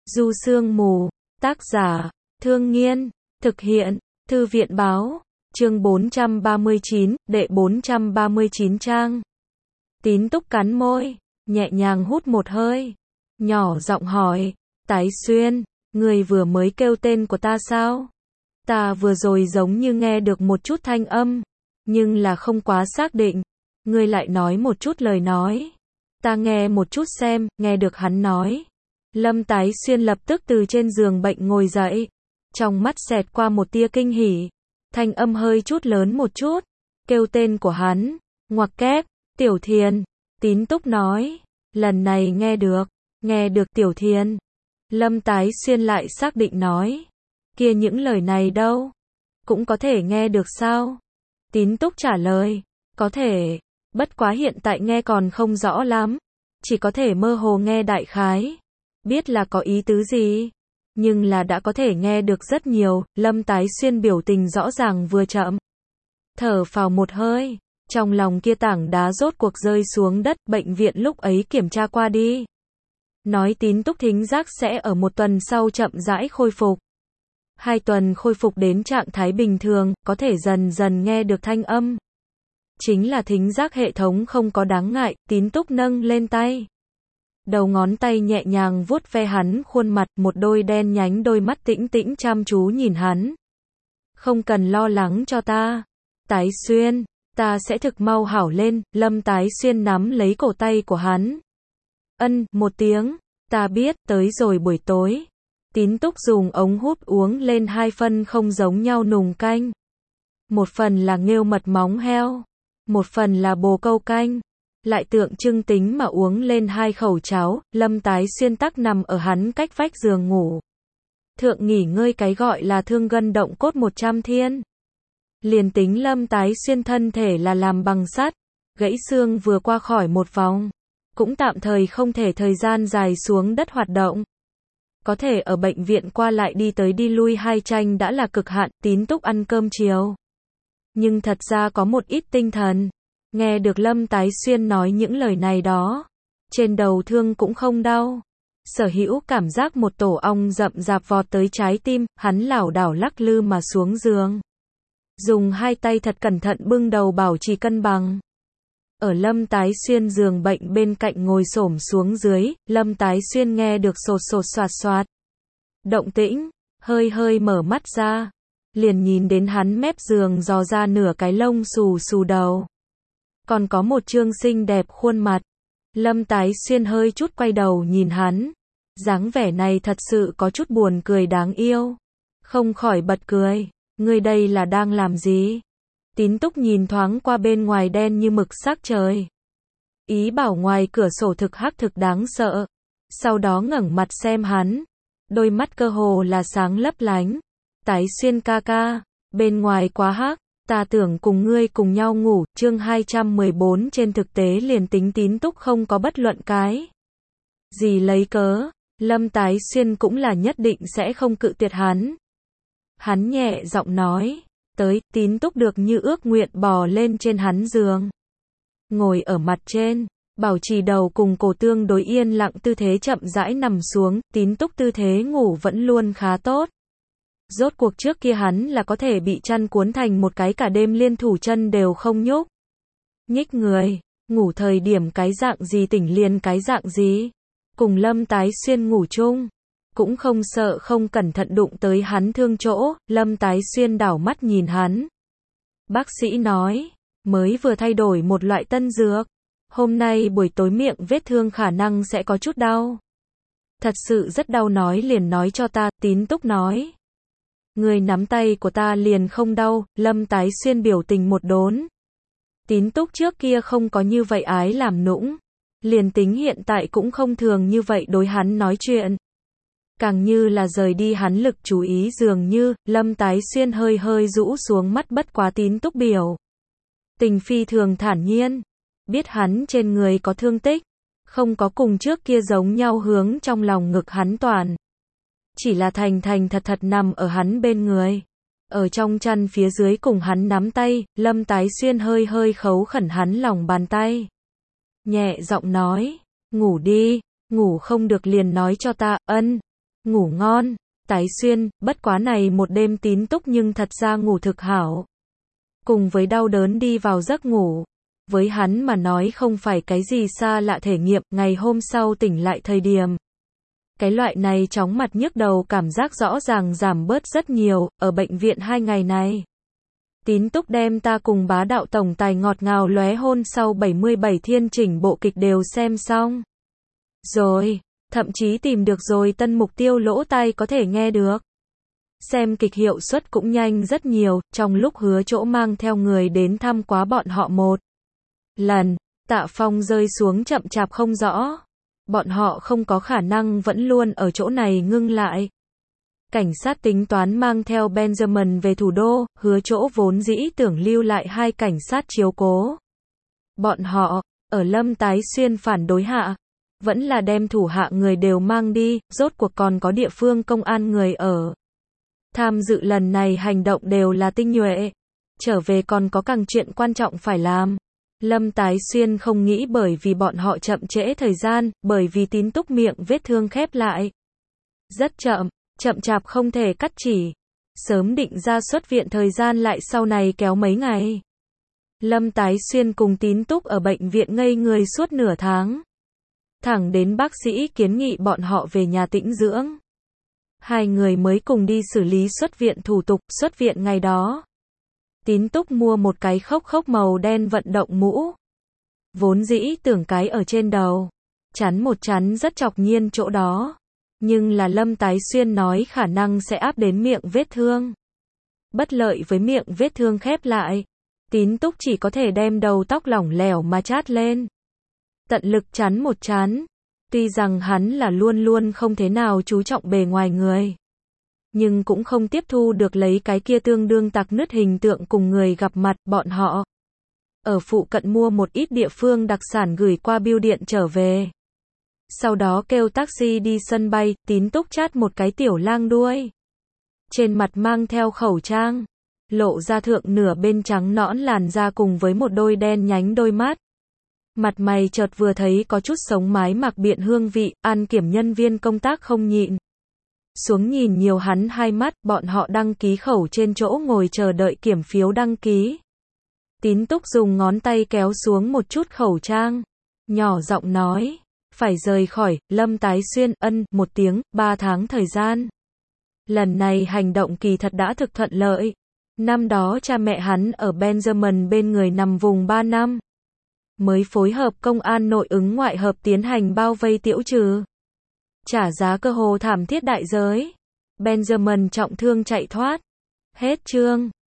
Du Sương Mù, tác giả, Thương Nghiên, thực hiện, Thư viện báo, chương 439, đệ 439 trang. Tín Túc cắn môi, nhẹ nhàng hút một hơi, nhỏ giọng hỏi, Tái Xuyên, người vừa mới kêu tên của ta sao? Ta vừa rồi giống như nghe được một chút thanh âm, nhưng là không quá xác định. Ngươi lại nói một chút lời nói. Ta nghe một chút xem, nghe được hắn nói. Lâm Tái Xuyên lập tức từ trên giường bệnh ngồi dậy, trong mắt xẹt qua một tia kinh hỉ, thanh âm hơi chút lớn một chút, kêu tên của hắn, ngoặc kép, Tiểu Thiền. Tín Túc nói, lần này nghe được Tiểu Thiền. Lâm Tái Xuyên lại xác định nói, kia những lời này đâu, cũng có thể nghe được sao? Tín Túc trả lời, có thể, bất quá hiện tại nghe còn không rõ lắm, chỉ có thể mơ hồ nghe đại khái, biết là có ý tứ gì, nhưng là đã có thể nghe được rất nhiều. Lâm Tái Xuyên biểu tình rõ ràng vừa chậm, thở phào một hơi, trong lòng kia tảng đá rốt cuộc rơi xuống đất. Bệnh viện lúc ấy kiểm tra qua đi, nói Tín Túc thính giác sẽ ở 1 tuần sau chậm rãi khôi phục, 2 tuần khôi phục đến trạng thái bình thường, có thể dần dần nghe được thanh âm. Chính là thính giác hệ thống không có đáng ngại. Tín Túc nâng lên tay, đầu ngón tay nhẹ nhàng vuốt ve hắn khuôn mặt, một đôi đen nhánh đôi mắt tĩnh tĩnh chăm chú nhìn hắn. Không cần lo lắng cho ta, Tái Xuyên, ta sẽ thực mau hảo lên. Lâm Tái Xuyên nắm lấy cổ tay của hắn. Một tiếng, ta biết. Tới rồi buổi tối, Tín Túc dùng ống hút uống lên 2 phân không giống nhau nùng canh. Một phần là nghêu mật móng heo, một phần là bồ câu canh, lại tượng trưng tính mà uống lên 2 khẩu cháo. Lâm Tái Xuyên tắc nằm ở hắn cách vách giường ngủ thượng nghỉ ngơi, cái gọi là thương gân động cốt 100 thiên. Liền tính Lâm Tái Xuyên thân thể là làm bằng sắt, gãy xương vừa qua khỏi một vòng, cũng tạm thời không thể thời gian dài xuống đất hoạt động. Có thể ở bệnh viện qua lại đi tới đi lui 2 tranh đã là cực hạn. Tín Túc ăn cơm chiều, nhưng thật ra có một ít tinh thần. Nghe được Lâm Tái Xuyên nói những lời này đó, trên đầu thương cũng không đau. Sở hữu cảm giác một tổ ong rậm rạp vọt tới trái tim, hắn lảo đảo lắc lư mà xuống giường, dùng 2 tay thật cẩn thận bưng đầu bảo trì cân bằng. Ở Lâm Tái Xuyên giường bệnh bên cạnh ngồi xổm xuống dưới, Lâm Tái Xuyên nghe được sột sột soạt soạt động tĩnh, hơi hơi mở mắt ra, liền nhìn đến hắn mép giường dò ra nửa cái lông xù xù đầu, còn có một trương xinh đẹp khuôn mặt. Lâm Tái Xuyên hơi chút quay đầu nhìn hắn, dáng vẻ này thật sự có chút buồn cười đáng yêu, không khỏi bật cười. Ngươi đây là đang làm gì? Tín Túc nhìn thoáng qua bên ngoài đen như mực sắc trời, ý bảo ngoài cửa sổ thực hắc thực đáng sợ, sau đó ngẩng mặt xem hắn, đôi mắt cơ hồ là sáng lấp lánh. Tái Xuyên ca ca, bên ngoài quá hắc, ta tưởng cùng ngươi cùng nhau ngủ. Chương 214. Trên thực tế liền tính Tín Túc không có bất luận cái gì lấy cớ, Lâm Tái Xuyên cũng là nhất định sẽ không cự tuyệt hắn. Hắn nhẹ giọng nói, tới. Tín Túc được như ước nguyện bò lên trên hắn giường, ngồi ở mặt trên, bảo trì đầu cùng cổ tương đối yên lặng tư thế chậm rãi nằm xuống. Tín Túc tư thế ngủ vẫn luôn khá tốt. Rốt cuộc trước kia hắn là có thể bị chăn cuốn thành một cái cả đêm liên thủ chân đều không nhúc nhích người, ngủ thời điểm cái dạng gì tỉnh liền cái dạng gì. Cùng Lâm Tái Xuyên ngủ chung, cũng không sợ không cẩn thận đụng tới hắn thương chỗ. Lâm Tái Xuyên đảo mắt nhìn hắn. Bác sĩ nói, mới vừa thay đổi một loại tân dược, hôm nay buổi tối miệng vết thương khả năng sẽ có chút đau. Thật sự rất đau nói liền nói cho ta. Tín Túc nói, người nắm tay của ta liền không đau. Lâm Tái Xuyên biểu tình một đốn. Tín Túc trước kia không có như vậy ái làm nũng, liền tính hiện tại cũng không thường như vậy đối hắn nói chuyện, càng như là rời đi hắn lực chú ý dường như. Lâm Tái Xuyên hơi hơi rũ xuống mắt, bất quá Tín Túc biểu tình phi thường thản nhiên, biết hắn trên người có thương tích, không có cùng trước kia giống nhau hướng trong lòng ngực hắn toàn, chỉ là thành thành thật thật nằm ở hắn bên người, ở trong chăn phía dưới cùng hắn nắm tay. Lâm Tái Xuyên hơi hơi khấu khẩn hắn lòng bàn tay, nhẹ giọng nói, ngủ đi, ngủ không được liền nói cho ta. Ngủ ngon, Tái Xuyên, bất quá này một đêm Tín Túc nhưng thật ra ngủ thực hảo. Cùng với đau đớn đi vào giấc ngủ. Với hắn mà nói không phải cái gì xa lạ thể nghiệm, ngày hôm sau tỉnh lại thời điểm. Cái loại này chóng mặt nhức đầu cảm giác rõ ràng giảm bớt rất nhiều, ở bệnh viện 2 ngày này. Tín Túc đem ta cùng bá đạo tổng tài ngọt ngào lóe hôn sau 77 thiên chỉnh bộ kịch đều xem xong. Rồi, thậm chí tìm được rồi tân mục tiêu lỗ tai có thể nghe được. Xem kịch hiệu suất cũng nhanh rất nhiều, trong lúc Hứa Chỗ mang theo người đến thăm quá bọn họ một lần, Tạ Phong rơi xuống chậm chạp không rõ. Bọn họ không có khả năng vẫn luôn ở chỗ này ngưng lại. Cảnh sát tính toán mang theo Benjamin về thủ đô, Hứa Chỗ vốn dĩ tưởng lưu lại 2 cảnh sát chiếu cố. Bọn họ, ở Lâm Tái Xuyên phản đối hạ, vẫn là đem thủ hạ người đều mang đi, rốt cuộc còn có địa phương công an người ở. Tham dự lần này hành động đều là tinh nhuệ. Trở về còn có càng chuyện quan trọng phải làm. Lâm Tái Xuyên không nghĩ bởi vì bọn họ chậm trễ thời gian, bởi vì Tín Túc miệng vết thương khép lại. Rất chậm chạp không thể cắt chỉ. Sớm định ra xuất viện thời gian lại sau này kéo mấy ngày. Lâm Tái Xuyên cùng Tín Túc ở bệnh viện ngây người suốt nửa tháng. Thẳng đến bác sĩ kiến nghị bọn họ về nhà tĩnh dưỡng. 2 người mới cùng đi xử lý xuất viện thủ tục, xuất viện ngày đó. Tín Túc mua một cái khốc màu đen vận động mũ. Vốn dĩ tưởng cái ở trên đầu. Chắn một chắn rất chọc nhiên chỗ đó. Nhưng là Lâm Tái Xuyên nói khả năng sẽ áp đến miệng vết thương. Bất lợi với miệng vết thương khép lại. Tín Túc chỉ có thể đem đầu tóc lỏng lẻo mà chát lên. Tận lực chắn một chán. Tuy rằng hắn là luôn luôn không thế nào chú trọng bề ngoài người. Nhưng cũng không tiếp thu được lấy cái kia tương đương tạc nứt hình tượng cùng người gặp mặt, bọn họ. Ở phụ cận mua một ít địa phương đặc sản gửi qua bưu điện trở về. Sau đó kêu taxi đi sân bay, Tín Túc chát một cái tiểu lang đuôi. Trên mặt mang theo khẩu trang. Lộ ra thượng nửa bên trắng nõn làn da cùng với một đôi đen nhánh đôi mắt. Mặt mày chợt vừa thấy có chút sống mái mặc biện hương vị, an kiểm nhân viên công tác không nhịn. Xuống nhìn nhiều hắn 2 mắt, bọn họ đăng ký khẩu trên chỗ ngồi chờ đợi kiểm phiếu đăng ký. Tín Túc dùng ngón tay kéo xuống một chút khẩu trang. Nhỏ giọng nói, phải rời khỏi, Lâm Tái Xuyên, một tiếng, 3 tháng thời gian. Lần này hành động kỳ thật đã thực thuận lợi. Năm đó cha mẹ hắn ở Benjamin bên người nằm vùng 3 năm. Mới phối hợp công an nội ứng ngoại hợp tiến hành bao vây tiễu trừ. Trả giá cơ hồ thảm thiết đại giới. Benjamin trọng thương chạy thoát. Hết chương.